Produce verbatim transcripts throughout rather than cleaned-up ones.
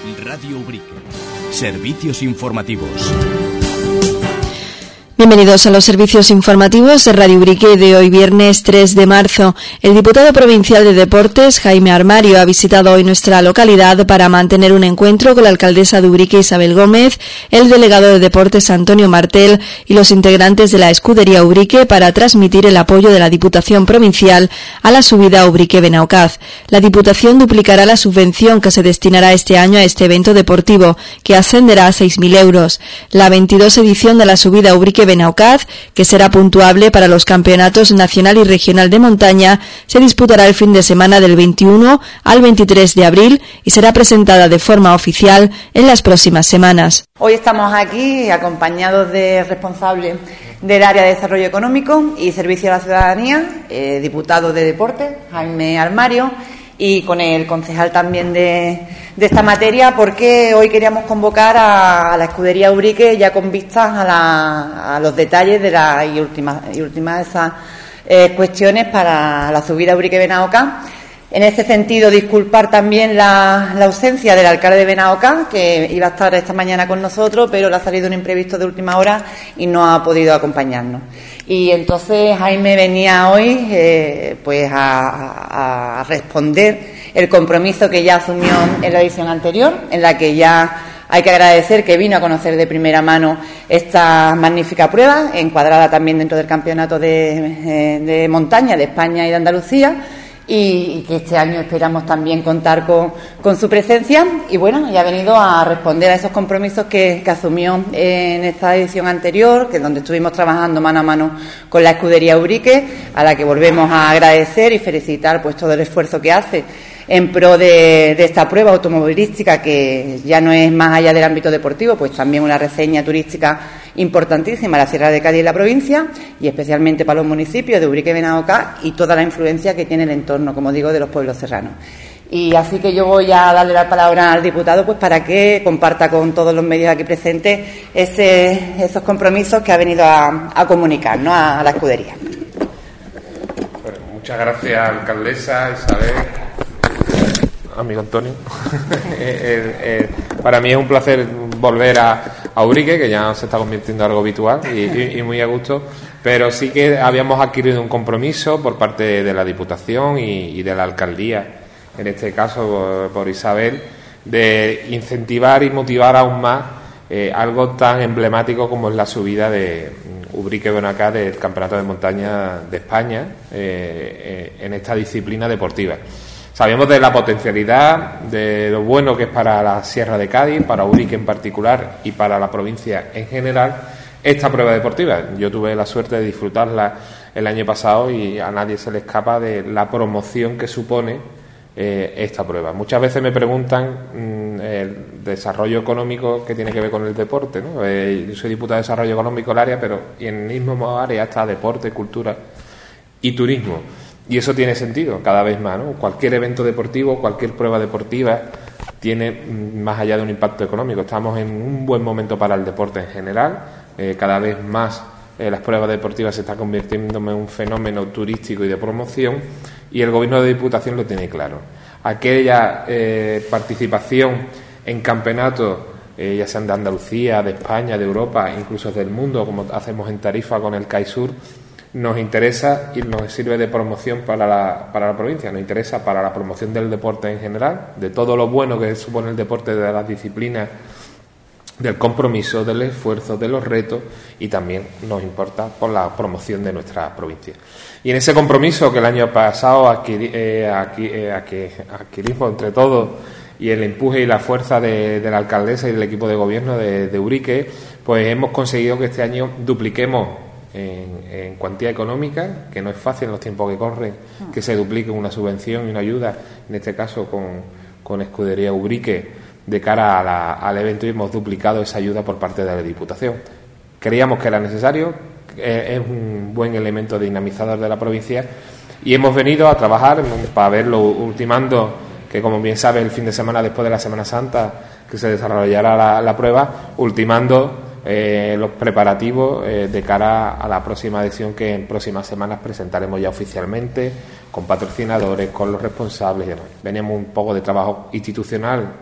Radio Ubrique. Servicios informativos. Bienvenidos a los servicios informativos de Radio Ubrique de hoy viernes tres de marzo. El diputado provincial de Deportes, Jaime Armario, ha visitado hoy nuestra localidad para mantener un encuentro con la alcaldesa de Ubrique, Isabel Gómez, el delegado de Deportes, Antonio Martel, y los integrantes de la Escudería Ubrique para transmitir el apoyo de la Diputación Provincial a la subida Ubrique-Benaocaz. La Diputación duplicará la subvención que se destinará este año a este evento deportivo, que ascenderá a seis mil euros. La veintidós edición de la subida Ubrique Benaocaz, que será puntuable para los campeonatos nacional y regional de montaña, se disputará el fin de semana del veintiuno al veintitrés de abril y será presentada de forma oficial en las próximas semanas. Hoy estamos aquí acompañados de responsables del área de desarrollo económico y servicio a la ciudadanía, eh, diputado de Deportes, Jaime Armario, y con el concejal también de, de esta materia, porque hoy queríamos convocar a, a la Escudería Ubrique ya con vistas a, la, a los detalles de las y últimas y últimas de esas eh, cuestiones para la subida Ubrique-Benaocaz. En ese sentido, disculpar también la, la ausencia del alcalde de Benaocaz, que iba a estar esta mañana con nosotros, pero le ha salido un imprevisto de última hora y no ha podido acompañarnos. Y entonces Jaime venía hoy eh, pues a, a, a responder el compromiso que ya asumió en la edición anterior, en la que ya hay que agradecer que vino a conocer de primera mano esta magnífica prueba, encuadrada también dentro del campeonato de, de montaña de España y de Andalucía, y que este año esperamos también contar con, con su presencia. Y bueno, ya ha venido a responder a esos compromisos que, que asumió en esta edición anterior, que es donde estuvimos trabajando mano a mano con la Escudería Ubrique, a la que volvemos a agradecer y felicitar pues todo el esfuerzo que hace en pro de, de esta prueba automovilística, que ya no es más allá del ámbito deportivo, pues también una reseña turística importantísima a la Sierra de Cádiz y la provincia, y especialmente para los municipios de Ubrique y Benaocaz y toda la influencia que tiene el entorno, como digo, de los pueblos serranos. Y así que yo voy a darle la palabra al diputado pues para que comparta con todos los medios aquí presentes ese, esos compromisos que ha venido a, a comunicar, ¿no?, a, a la escudería. Bueno, muchas gracias, alcaldesa Isabel. Amigo Antonio. eh, eh, para mí es un placer volver a, a Ubrique, que ya se está convirtiendo en algo habitual y, y, y muy a gusto, pero sí que habíamos adquirido un compromiso por parte de la Diputación y, y de la Alcaldía, en este caso por, por Isabel, de incentivar y motivar aún más eh, algo tan emblemático como es la subida de Ubrique-Benaocaz del Campeonato de Montaña de España eh, eh, en esta disciplina deportiva. Sabemos de la potencialidad, de lo bueno que es para la Sierra de Cádiz, para Ubrique en particular y para la provincia en general, esta prueba deportiva. Yo tuve la suerte de disfrutarla el año pasado y a nadie se le escapa de la promoción que supone eh, esta prueba. Muchas veces me preguntan mmm, el desarrollo económico que tiene que ver con el deporte, ¿no? Eh, yo soy diputado de Desarrollo Económico del área, pero y en el mismo área está deporte, cultura y turismo. Y eso tiene sentido cada vez más, ¿no? Cualquier evento deportivo, cualquier prueba deportiva tiene más allá de un impacto económico. Estamos en un buen momento para el deporte en general. Eh, cada vez más eh, las pruebas deportivas se están convirtiendo en un fenómeno turístico y de promoción, y el Gobierno de Diputación lo tiene claro. Aquella eh, participación en campeonatos, eh, ya sean de Andalucía, de España, de Europa, incluso del mundo, como hacemos en Tarifa con el CAISUR, nos interesa y nos sirve de promoción para la, para la provincia, nos interesa para la promoción del deporte en general, de todo lo bueno que supone el deporte, de las disciplinas, del compromiso, del esfuerzo, de los retos, y también nos importa por la promoción de nuestra provincia. Y en ese compromiso que el año pasado adquirí, eh, adquirí, eh, adquirimos entre todos, y el empuje y la fuerza de, de la alcaldesa y del equipo de gobierno de, de Ubrique, pues hemos conseguido que este año dupliquemos En, en cuantía económica, que no es fácil en los tiempos que corren que se duplique una subvención y una ayuda, en este caso con, con Escudería Ubrique, de cara a la, al evento, y hemos duplicado esa ayuda por parte de la Diputación. Creíamos que era necesario, eh, es un buen elemento dinamizador de la provincia, y hemos venido a trabajar para verlo ultimando, que como bien sabe el fin de semana después de la Semana Santa que se desarrollará la, la prueba, ultimando Eh, los preparativos eh, de cara a la próxima edición, que en próximas semanas presentaremos ya oficialmente, con patrocinadores, con los responsables y demás. Venimos un poco de trabajo institucional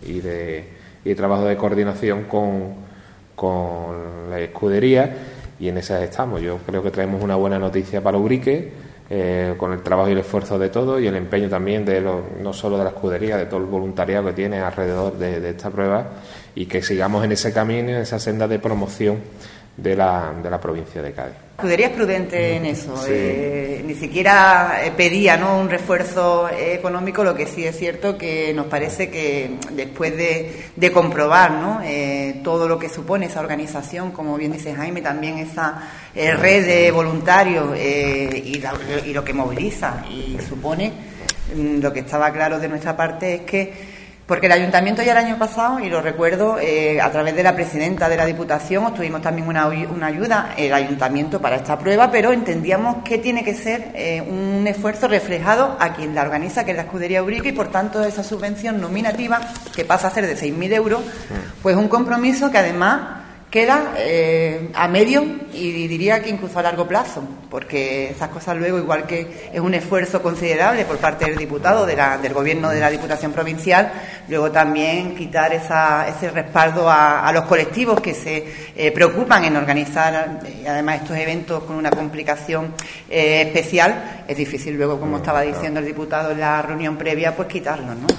y de, y de trabajo de coordinación con, con la escudería, y en esas estamos. Yo creo que traemos una buena noticia para Ubrique, eh, con el trabajo y el esfuerzo de todos y el empeño también de lo, no solo de la escudería, de todo el voluntariado que tiene alrededor de, de esta prueba, y que sigamos en ese camino, en esa senda de promoción de la, de la provincia de Cádiz. La escudería es prudente en eso, Sí. eh, ni siquiera pedía, ¿no?, un refuerzo económico. Lo que sí es cierto que nos parece que después de, de comprobar, ¿no?, eh, todo lo que supone esa organización, como bien dice Jaime, también esa eh, red de voluntarios eh, y, la, y lo que moviliza y supone, lo que estaba claro de nuestra parte es que, porque el Ayuntamiento ya el año pasado, y lo recuerdo, eh, a través de la presidenta de la Diputación, obtuvimos también una, una ayuda, el Ayuntamiento, para esta prueba, pero entendíamos que tiene que ser eh, un esfuerzo reflejado a quien la organiza, que es la Escudería Ubrique, y por tanto esa subvención nominativa, que pasa a ser de seis mil euros, pues un compromiso que además queda eh, a medio y diría que incluso a largo plazo, porque esas cosas luego, igual que es un esfuerzo considerable por parte del diputado, de la, del gobierno de la Diputación Provincial, luego también quitar esa, ese respaldo a, a los colectivos que se eh, preocupan en organizar eh, además estos eventos con una complicación eh, especial, es difícil luego, como estaba diciendo el diputado en la reunión previa, pues quitarlos, ¿no?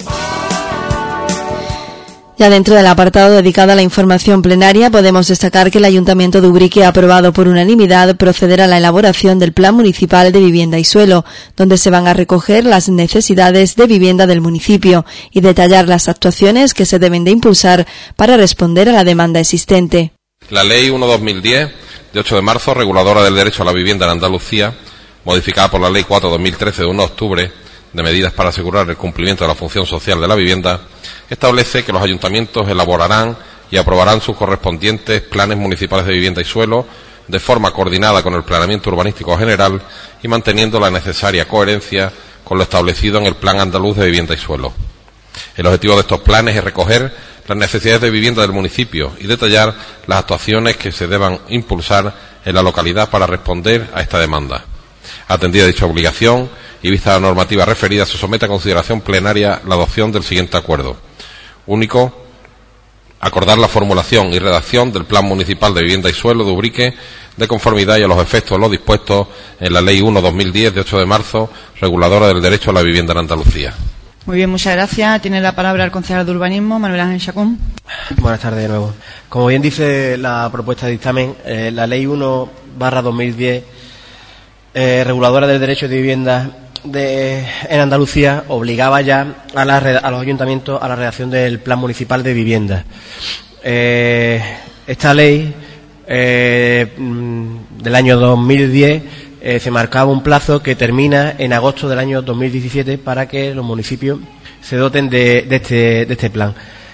Ya dentro del apartado dedicado a la información plenaria, podemos destacar que el Ayuntamiento de Ubrique ha aprobado por unanimidad proceder a la elaboración del Plan Municipal de Vivienda y Suelo, donde se van a recoger las necesidades de vivienda del municipio y detallar las actuaciones que se deben de impulsar para responder a la demanda existente. La Ley uno barra dos mil diez, de ocho de marzo, reguladora del derecho a la vivienda en Andalucía, modificada por la Ley cuatro barra dos mil trece de uno de octubre, de medidas para asegurar el cumplimiento de la función social de la vivienda, establece que los ayuntamientos elaborarán y aprobarán sus correspondientes planes municipales de vivienda y suelo de forma coordinada con el planeamiento urbanístico general y manteniendo la necesaria coherencia con lo establecido en el Plan Andaluz de Vivienda y Suelo. El objetivo de estos planes es recoger las necesidades de vivienda del municipio y detallar las actuaciones que se deban impulsar en la localidad para responder a esta demanda. Atendida dicha obligación y vista la normativa referida, se somete a consideración plenaria la adopción del siguiente acuerdo. Único, acordar la formulación y redacción del Plan Municipal de Vivienda y Suelo de Ubrique de conformidad y a los efectos de lo dispuesto en la Ley uno barra dos mil diez de ocho de marzo, reguladora del derecho a la vivienda en Andalucía. Muy bien, muchas gracias. Tiene la palabra el concejal de Urbanismo, Manuel Ángel Chacón. Buenas tardes de nuevo. Como bien dice la propuesta de dictamen, eh, la Ley uno barra dos mil diez, eh, reguladora del derecho de vivienda de, en Andalucía, obligaba ya a, la, a los ayuntamientos a la redacción del Plan Municipal de Vivienda. Eh, esta ley eh, del año dos mil diez eh, se marcaba un plazo que termina en agosto del año dos mil diecisiete para que los municipios se doten de, de, este, de este plan.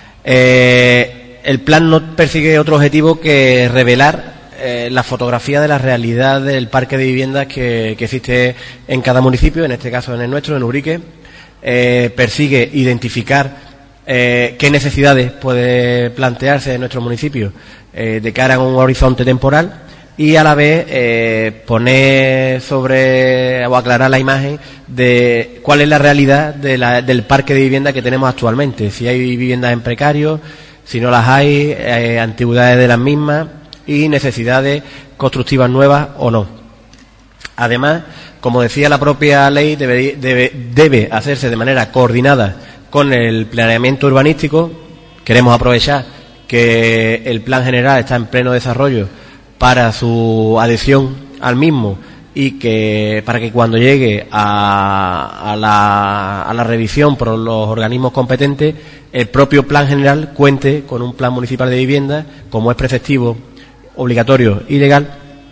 Eh, el plan no persigue otro objetivo que revelar Eh, la fotografía de la realidad del parque de viviendas que, que existe en cada municipio, en este caso en el nuestro, en Ubrique. Eh, persigue identificar eh, qué necesidades puede plantearse en nuestro municipio eh, de cara a un horizonte temporal y a la vez eh, poner sobre o aclarar la imagen de cuál es la realidad de la, del parque de vivienda que tenemos actualmente, si hay viviendas en precario, si no las hay, eh, antigüedades de las mismas y necesidades constructivas nuevas o no. Además, como decía la propia ley, debe, debe, debe hacerse de manera coordinada con el planeamiento urbanístico. Queremos aprovechar que el plan general está en pleno desarrollo para su adhesión al mismo y que para que cuando llegue a, a, la, a la revisión por los organismos competentes, el propio plan general cuente con un plan municipal de vivienda, como es preceptivo, obligatorio y legal,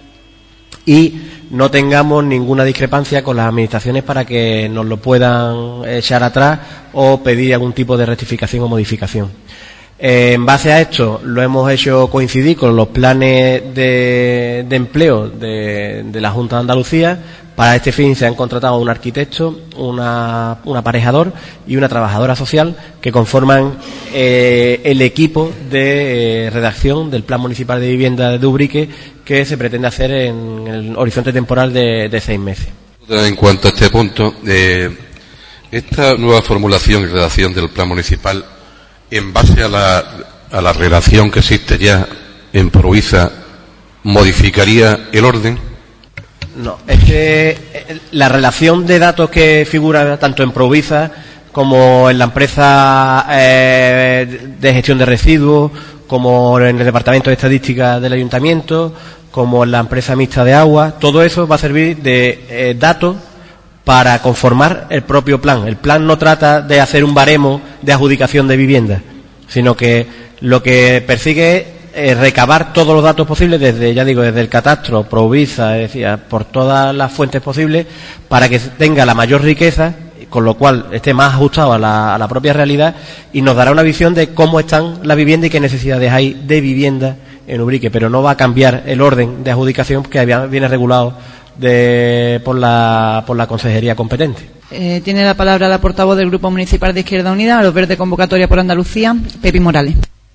y no tengamos ninguna discrepancia con las administraciones para que nos lo puedan echar atrás o pedir algún tipo de rectificación o modificación. Eh, en base a esto lo hemos hecho coincidir con los planes de, de empleo de, de la Junta de Andalucía. Para este fin se han contratado un arquitecto, una, un aparejador y una trabajadora social que conforman eh, el equipo de eh, redacción del Plan Municipal de Vivienda de Ubrique que se pretende hacer en el horizonte temporal de, de seis meses. En cuanto a este punto, eh, esta nueva formulación y redacción del Plan Municipal en base a la, a la relación que existe ya en Provisa, modificaría el orden? No, es que la relación de datos que figura tanto en Provisa como en la empresa eh, de gestión de residuos, como en el departamento de estadística del ayuntamiento, como en la empresa mixta de agua, todo eso va a servir de eh, datos para conformar el propio plan. El plan no trata de hacer un baremo de adjudicación de viviendas, sino que lo que persigue es eh, recabar todos los datos posibles desde, ya digo, desde el catastro, Provisa, es decir, por todas las fuentes posibles, para que tenga la mayor riqueza, con lo cual esté más ajustado a la, a la propia realidad, y nos dará una visión de cómo están las viviendas y qué necesidades hay de vivienda en Ubrique, pero no va a cambiar el orden de adjudicación que viene regulado de, por, la, por la consejería competente. Eh, tiene la palabra la portavoz del Grupo Municipal de Izquierda Unida, a los Verdes Convocatoria por Andalucía, Pepi Morales.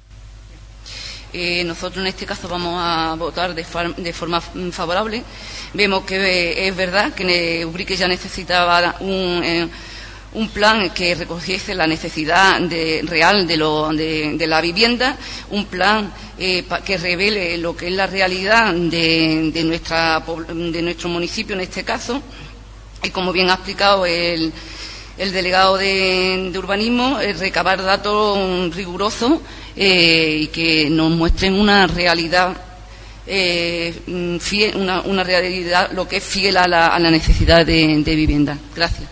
Eh, nosotros en este caso vamos a votar de, far, de forma favorable. Vemos que eh, es verdad que Ubrique ya necesitaba un, eh, un plan que recogiese la necesidad de, real de, lo, de, de la vivienda, un plan eh, pa, que revele lo que es la realidad de, de, nuestra, de nuestro municipio en este caso, y como bien ha explicado el, el delegado de, de urbanismo, eh, recabar datos rigurosos eh, y que nos muestren una realidad eh, fiel, una, una realidad lo que es fiel a la, a la necesidad de, de vivienda. Gracias.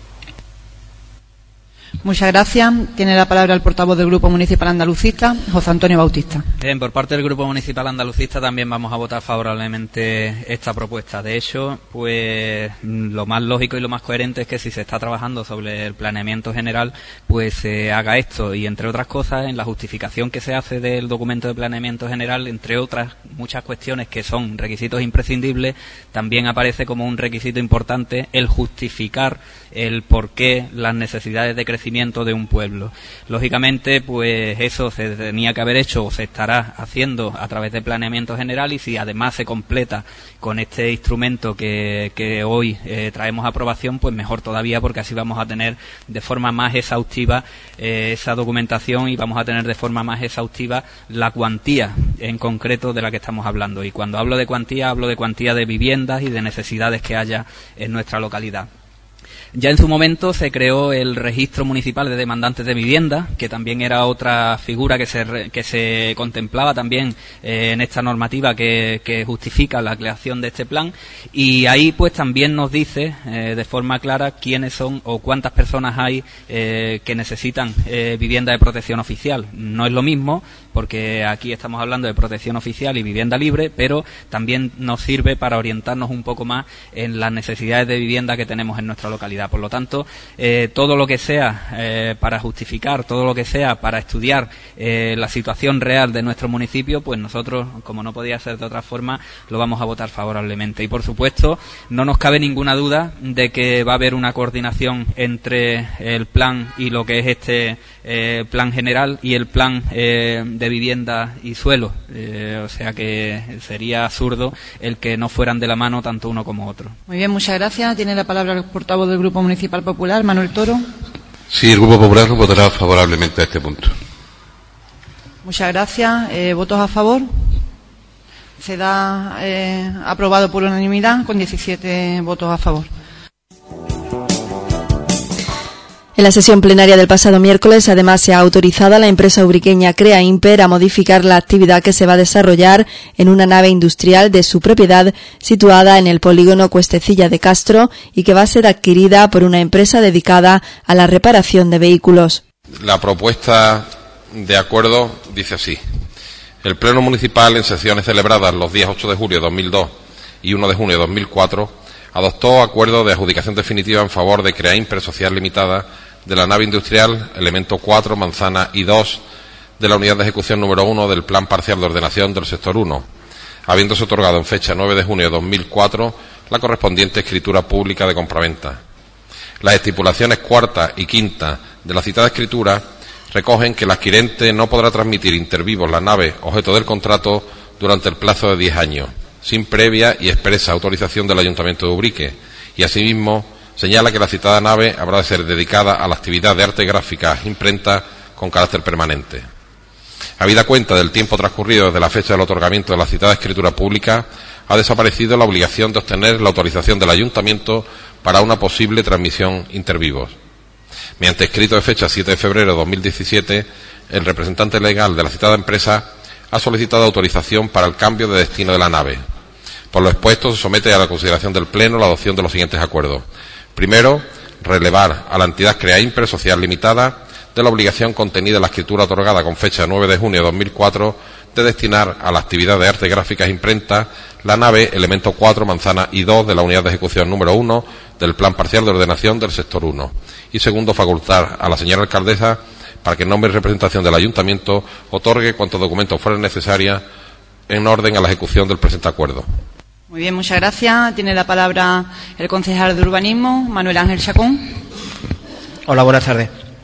Muchas gracias. Tiene la palabra el portavoz del Grupo Municipal Andalucista, José Antonio Bautista. Bien, por parte del Grupo Municipal Andalucista también vamos a votar favorablemente esta propuesta. De hecho, pues lo más lógico y lo más coherente es que si se está trabajando sobre el planeamiento general, pues se haga esto. Y entre otras cosas, en la justificación que se hace del documento de planeamiento general, entre otras muchas cuestiones que son requisitos imprescindibles, también aparece como un requisito importante el justificar el por qué las necesidades de crecimiento de un pueblo. Lógicamente, pues eso se tenía que haber hecho o se estará haciendo a través de planeamiento general, y si además se completa con este instrumento que, que hoy eh, traemos a aprobación, pues mejor todavía, porque así vamos a tener de forma más exhaustiva eh, esa documentación y vamos a tener de forma más exhaustiva la cuantía en concreto de la que estamos hablando. Y cuando hablo de cuantía, hablo de cuantía de viviendas y de necesidades que haya en nuestra localidad. Ya en su momento se creó el registro municipal de demandantes de vivienda, que también era otra figura que se que se contemplaba también eh, en esta normativa que, que justifica la creación de este plan, y ahí pues también nos dice eh, de forma clara quiénes son o cuántas personas hay eh, que necesitan eh, vivienda de protección oficial. No es lo mismo, porque aquí estamos hablando de protección oficial y vivienda libre, pero también nos sirve para orientarnos un poco más en las necesidades de vivienda que tenemos en nuestra localidad. Por lo tanto, eh, todo lo que sea eh, para justificar, todo lo que sea para estudiar eh, la situación real de nuestro municipio, pues nosotros, como no podía ser de otra forma, lo vamos a votar favorablemente. Y por supuesto, no nos cabe ninguna duda de que va a haber una coordinación entre el plan y lo que es este eh, plan general y el plan eh, de vivienda y suelo. Eh, o sea que sería absurdo el que no fueran de la mano tanto uno como otro. Muy bien, muchas gracias. Tiene la palabra el portavoz del Grupo Municipal Popular, Manuel Toro. Sí, el Grupo Popular votará favorablemente a este punto. Muchas gracias. Eh, ¿Votos a favor? Se da eh, aprobado por unanimidad con diecisiete votos a favor. En la sesión plenaria del pasado miércoles, además, se ha autorizado a la empresa ubriqueña Crea Imper a modificar la actividad que se va a desarrollar en una nave industrial de su propiedad situada en el polígono Cuestecilla de Castro y que va a ser adquirida por una empresa dedicada a la reparación de vehículos. La propuesta de acuerdo dice así: el Pleno Municipal, en sesiones celebradas los días ocho de julio de dos mil dos y uno de junio de dos mil cuatro, adoptó acuerdo de adjudicación definitiva en favor de Crea Imper Social Limitada de la nave industrial elemento cuatro, manzana I dos de la unidad de ejecución número uno del Plan Parcial de Ordenación del Sector uno, habiéndose otorgado en fecha nueve de junio de dos mil cuatro la correspondiente escritura pública de compraventa. Las estipulaciones cuarta y quinta de la citada escritura recogen que el adquirente no podrá transmitir inter vivos la nave objeto del contrato durante el plazo de diez años, sin previa y expresa autorización del Ayuntamiento de Ubrique, y asimismo señala que la citada nave habrá de ser dedicada a la actividad de arte gráfica imprenta con carácter permanente. Habida cuenta del tiempo transcurrido desde la fecha del otorgamiento de la citada escritura pública, ha desaparecido la obligación de obtener la autorización del Ayuntamiento para una posible transmisión intervivos. Mediante escrito de fecha siete de febrero de dos mil diecisiete, el representante legal de la citada empresa ha solicitado autorización para el cambio de destino de la nave. Por lo expuesto, se somete a la consideración del Pleno la adopción de los siguientes acuerdos. Primero, relevar a la entidad Creaimper Social Limitada de la obligación contenida en la escritura otorgada con fecha nueve de junio de dos mil cuatro de destinar a la actividad de artes gráficas e imprenta la nave elemento cuatro, manzana I dos de la unidad de ejecución número uno del Plan Parcial de Ordenación del Sector uno. Y segundo, facultar a la señora alcaldesa para que en nombre y representación del Ayuntamiento otorgue cuantos documentos fueran necesarios en orden a la ejecución del presente acuerdo. Muy bien, muchas gracias. Tiene la palabra el concejal de Urbanismo, Manuel Ángel Chacón. Hola, buenas tardes.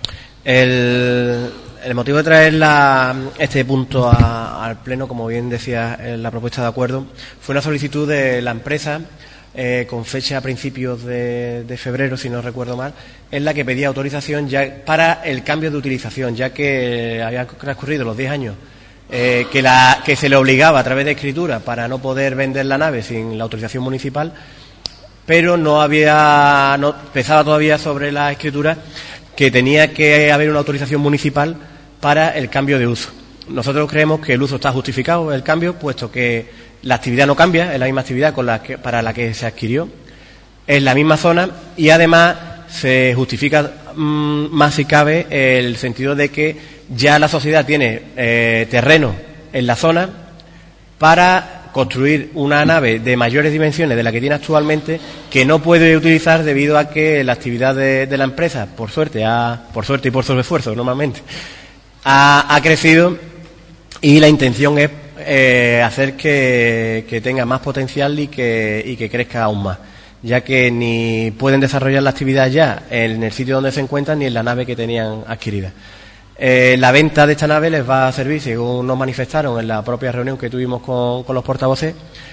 El, el motivo de traer la, este punto a, al Pleno, como bien decía en la propuesta de acuerdo, fue una solicitud de la empresa eh, con fecha a principios de, de febrero, si no recuerdo mal, en la que pedía autorización ya para el cambio de utilización, ya que habían transcurrido los diez años eh, que, la, que se le obligaba a través de escritura para no poder vender la nave sin la autorización municipal, pero no había, no pesaba todavía sobre la escritura que tenía que haber una autorización municipal para el cambio de uso. Nosotros creemos que el uso está justificado, el cambio, puesto que la actividad no cambia, es la misma actividad con la que, para la que se adquirió, es la misma zona y además se justifica mmm, más si cabe el sentido de que ya la sociedad tiene eh, terreno en la zona para construir una nave de mayores dimensiones de la que tiene actualmente, que no puede utilizar debido a que la actividad de, de la empresa, por suerte, ha, por suerte y por sobreesfuerzo normalmente, ha, ha crecido y la intención es eh, hacer que, que tenga más potencial y que, y que crezca aún más, ya que ni pueden desarrollar la actividad ya en el sitio donde se encuentran ni en la nave que tenían adquirida. Eh, la venta de esta nave les va a servir, según nos manifestaron en la propia reunión que tuvimos con, con los portavoces,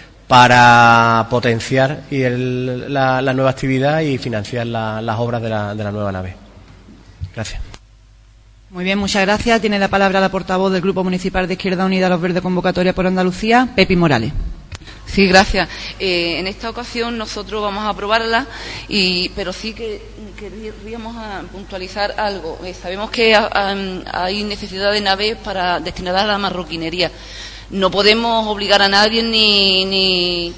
para potenciar y el, la, la nueva actividad y financiar la, las obras de la, de la nueva nave. Gracias. Muy bien, muchas gracias. Tiene la palabra la portavoz del Grupo Municipal de Izquierda Unida Los Verdes Convocatoria por Andalucía, Pepi Morales. Sí, gracias. Eh, en esta ocasión nosotros vamos a aprobarla, y, pero sí que querríamos a puntualizar algo. Eh, sabemos que a, a, hay necesidad de naves para destinadas a la marroquinería. No podemos obligar a nadie ni, ni,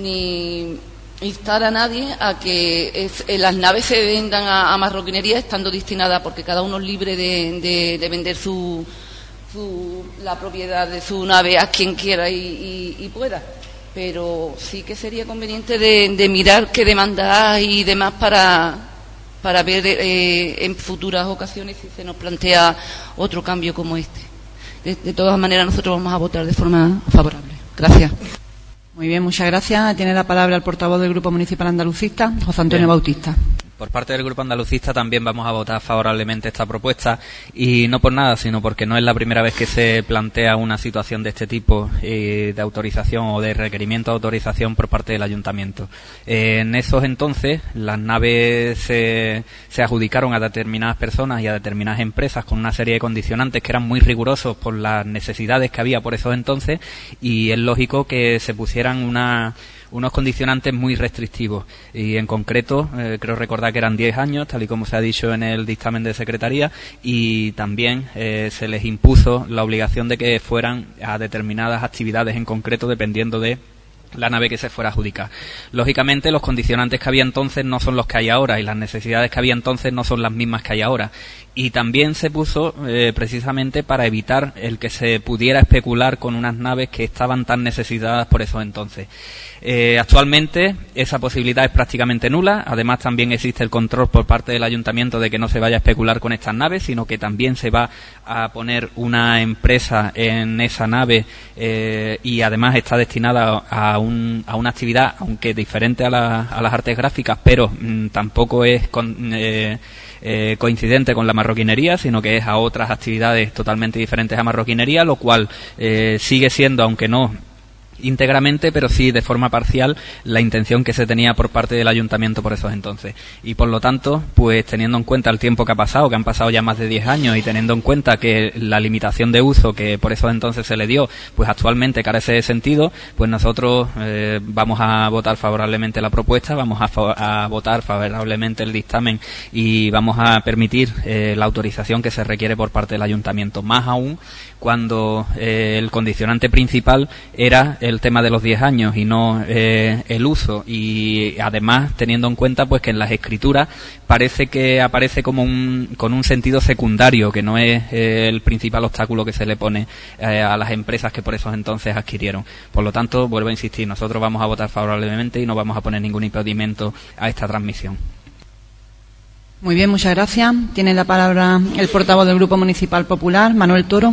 ni instar a nadie a que es, eh, las naves se vendan a, a marroquinería estando destinadas, porque cada uno es libre de, de, de vender su, su, la propiedad de su nave a quien quiera y, y, y pueda. Pero sí que sería conveniente de, de mirar qué demanda hay y demás para, para ver eh, en futuras ocasiones si se nos plantea otro cambio como este. De, de todas maneras, nosotros vamos a votar de forma favorable. Gracias. Muy bien, muchas gracias. Tiene la palabra el portavoz del Grupo Municipal Andalucista, José Antonio bien. Bautista. Por parte del Grupo Andalucista también vamos a votar favorablemente esta propuesta, y no por nada, sino porque no es la primera vez que se plantea una situación de este tipo eh, de autorización o de requerimiento de autorización por parte del Ayuntamiento. Eh, en esos entonces las naves se, se adjudicaron a determinadas personas y a determinadas empresas con una serie de condicionantes que eran muy rigurosos por las necesidades que había por esos entonces, y es lógico que se pusieran una unos condicionantes muy restrictivos, y en concreto eh, creo recordar que eran diez años, tal y como se ha dicho en el dictamen de Secretaría, y también eh, se les impuso la obligación de que fueran a determinadas actividades en concreto dependiendo de la nave que se fuera a adjudicar. Lógicamente los condicionantes que había entonces no son los que hay ahora, y las necesidades que había entonces no son las mismas que hay ahora, y también se puso eh, precisamente para evitar el que se pudiera especular con unas naves que estaban tan necesitadas por esos entonces. Eh, actualmente esa posibilidad es prácticamente nula. Además, también existe el control por parte del Ayuntamiento de que no se vaya a especular con estas naves, sino que también se va a poner una empresa en esa nave eh, y además está destinada a, un, a una actividad, aunque diferente a, la, a las artes gráficas, pero mmm, tampoco es con, eh, eh, coincidente con la marroquinería, sino que es a otras actividades totalmente diferentes a marroquinería, lo cual eh, sigue siendo, aunque no íntegramente, pero sí de forma parcial, la intención que se tenía por parte del ayuntamiento por esos entonces. Y por lo tanto, pues teniendo en cuenta el tiempo que ha pasado, que han pasado ya más de diez años, y teniendo en cuenta que la limitación de uso que por esos entonces se le dio, pues actualmente carece de sentido, pues nosotros eh, vamos a votar favorablemente la propuesta, vamos a, fa- a votar favorablemente el dictamen y vamos a permitir eh, la autorización que se requiere por parte del ayuntamiento, más aún cuando eh, el condicionante principal era el tema de los diez años y no eh, el uso, y además teniendo en cuenta pues que en las escrituras parece que aparece como un con un sentido secundario, que no es eh, el principal obstáculo que se le pone eh, a las empresas que por esos entonces adquirieron. Por lo tanto, vuelvo a insistir, nosotros vamos a votar favorablemente y no vamos a poner ningún impedimento a esta transmisión. Muy bien, muchas gracias. Tiene la palabra el portavoz del Grupo Municipal Popular, Manuel Toro.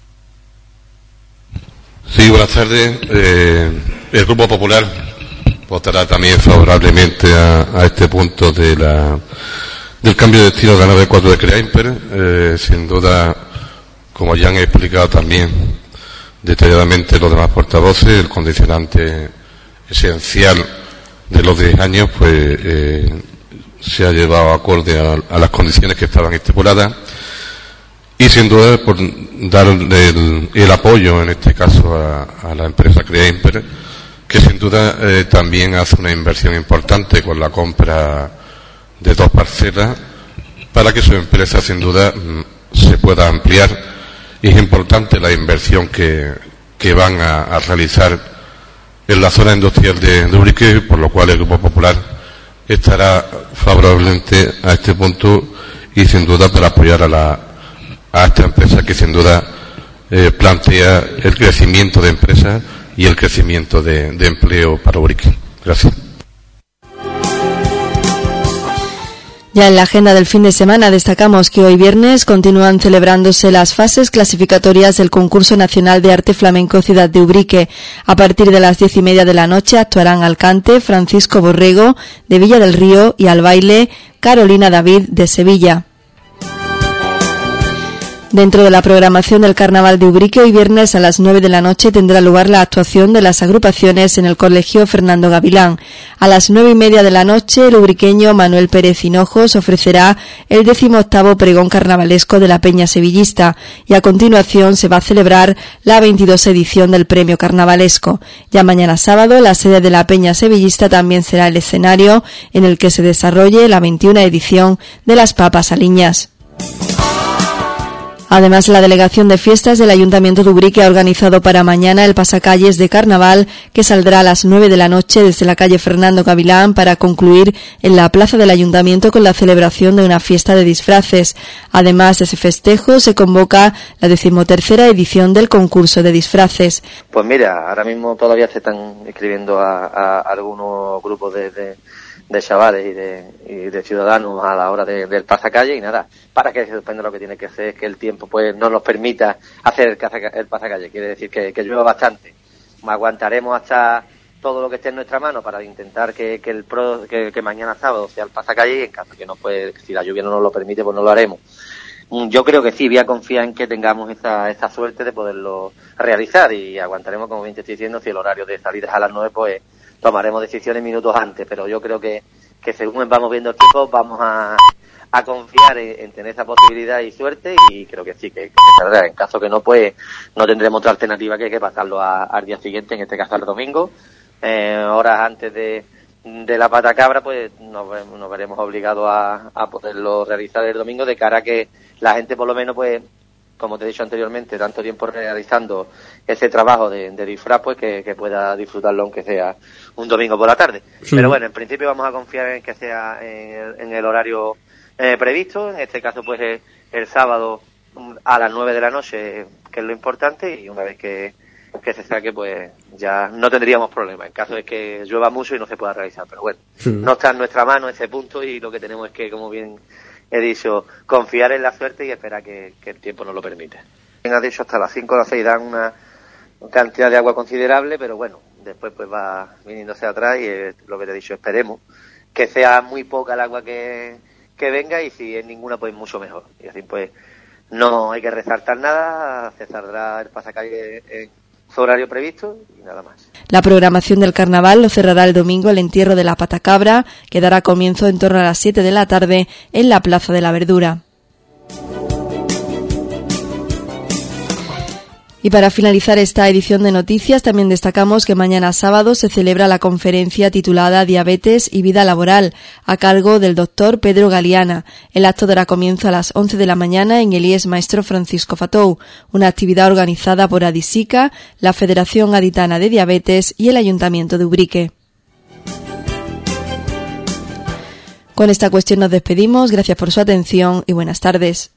Sí, buenas tardes. Eh, el Grupo Popular votará también favorablemente a, a este punto de la, del cambio de destino de la nave cuatro de Creaimper. Eh, sin duda, como ya han explicado también detalladamente los demás portavoces, el condicionante esencial de los diez años pues eh, se ha llevado acorde a, a las condiciones que estaban estipuladas, y sin duda por dar el, el apoyo en este caso a, a la empresa Creaimper, que sin duda eh, también hace una inversión importante con la compra de dos parcelas para que su empresa sin duda se pueda ampliar. Y es importante la inversión que, que van a, a realizar en la zona industrial de, de Ubrique, por lo cual el Grupo Popular estará favorablemente a este punto y sin duda para apoyar a la a esta empresa que sin duda eh, plantea el crecimiento de empresas y el crecimiento de, de empleo para Ubrique. Gracias. Ya en la agenda del fin de semana destacamos que hoy viernes continúan celebrándose las fases clasificatorias del Concurso Nacional de Arte Flamenco Ciudad de Ubrique. A partir de las diez y media de la noche actuarán al cante Francisco Borrego de Villa del Río y al baile Carolina David de Sevilla. Dentro de la programación del Carnaval de Ubrique, hoy viernes a las nueve de la noche tendrá lugar la actuación de las agrupaciones en el Colegio Fernando Gavilán. A las nueve y media de la noche, el ubriqueño Manuel Pérez Hinojos ofrecerá el decimoctavo pregón carnavalesco de la Peña Sevillista, y a continuación se va a celebrar la veintidós edición del Premio Carnavalesco. Ya mañana sábado, la sede de la Peña Sevillista también será el escenario en el que se desarrolle la veintiuna edición de las Papas Aliñas. Además, la Delegación de Fiestas del Ayuntamiento de Ubrique ha organizado para mañana el pasacalles de Carnaval, que saldrá a las nueve de la noche desde la calle Fernando Gavilán para concluir en la plaza del Ayuntamiento con la celebración de una fiesta de disfraces. Además de ese festejo, se convoca la decimotercera edición del concurso de disfraces. Pues mira, ahora mismo todavía se están inscribiendo a, a algunos grupos de... de... de chavales y de, y de ciudadanos a la hora de, del pasacalle, y nada, para que se suspenda lo que tiene que hacer es que el tiempo pues no nos permita hacer el, el pasacalle, quiere decir que, que llueva bastante. Aguantaremos hasta todo lo que esté en nuestra mano para intentar que, que el pro, que, que mañana sábado sea el pasacalle, y en caso que no, pues si la lluvia no nos lo permite, pues no lo haremos. Yo creo que sí, voy a confiar en que tengamos esa, esa suerte de poderlo realizar, y aguantaremos, como bien te estoy diciendo, si el horario de salida es a las nueve, pues tomaremos decisiones minutos antes, pero yo creo que, que según vamos viendo el tiempo vamos a, a confiar en, en tener esa posibilidad y suerte, y creo que sí, que, que saldrá. En caso que no, pues no tendremos otra alternativa que, que pasarlo a, al día siguiente, en este caso al domingo, eh, horas antes de, de la pata cabra, pues nos, nos veremos obligados a, a poderlo realizar el domingo, de cara a que la gente por lo menos, pues como te he dicho anteriormente, tanto tiempo realizando ese trabajo de, de disfraz, pues que, que pueda disfrutarlo aunque sea un domingo por la tarde. Sí. Pero bueno, en principio vamos a confiar en que sea en el, en el horario eh, previsto, en este caso pues el, el sábado a las nueve de la noche, que es lo importante, y una vez que, que se saque, pues ya no tendríamos problema, en caso de que llueva mucho y no se pueda realizar. Pero bueno, sí, no está en nuestra mano ese punto, y lo que tenemos es que, como bien he dicho, confiar en la suerte y esperar que, que el tiempo nos lo permita. Ha dicho hasta las cinco o las seis dan una cantidad de agua considerable, pero bueno, después pues va viniéndose atrás, y es lo que te he dicho, esperemos que sea muy poca el agua que, que venga, y si es ninguna, pues mucho mejor. Y así pues no hay que resaltar nada, se saldrá el pasacalle en horario previsto y nada más. La programación del carnaval lo cerrará el domingo el entierro de la patacabra, que dará comienzo en torno a las siete de la tarde en la Plaza de la Verdura. Y para finalizar esta edición de noticias, también destacamos que mañana sábado se celebra la conferencia titulada Diabetes y Vida Laboral, a cargo del doctor Pedro Galiana. El acto dará comienzo a las once de la mañana en el I E S Maestro Francisco Fatou, una actividad organizada por Adisica, la Federación Gaditana de Diabetes y el Ayuntamiento de Ubrique. Con esta cuestión nos despedimos, gracias por su atención y buenas tardes.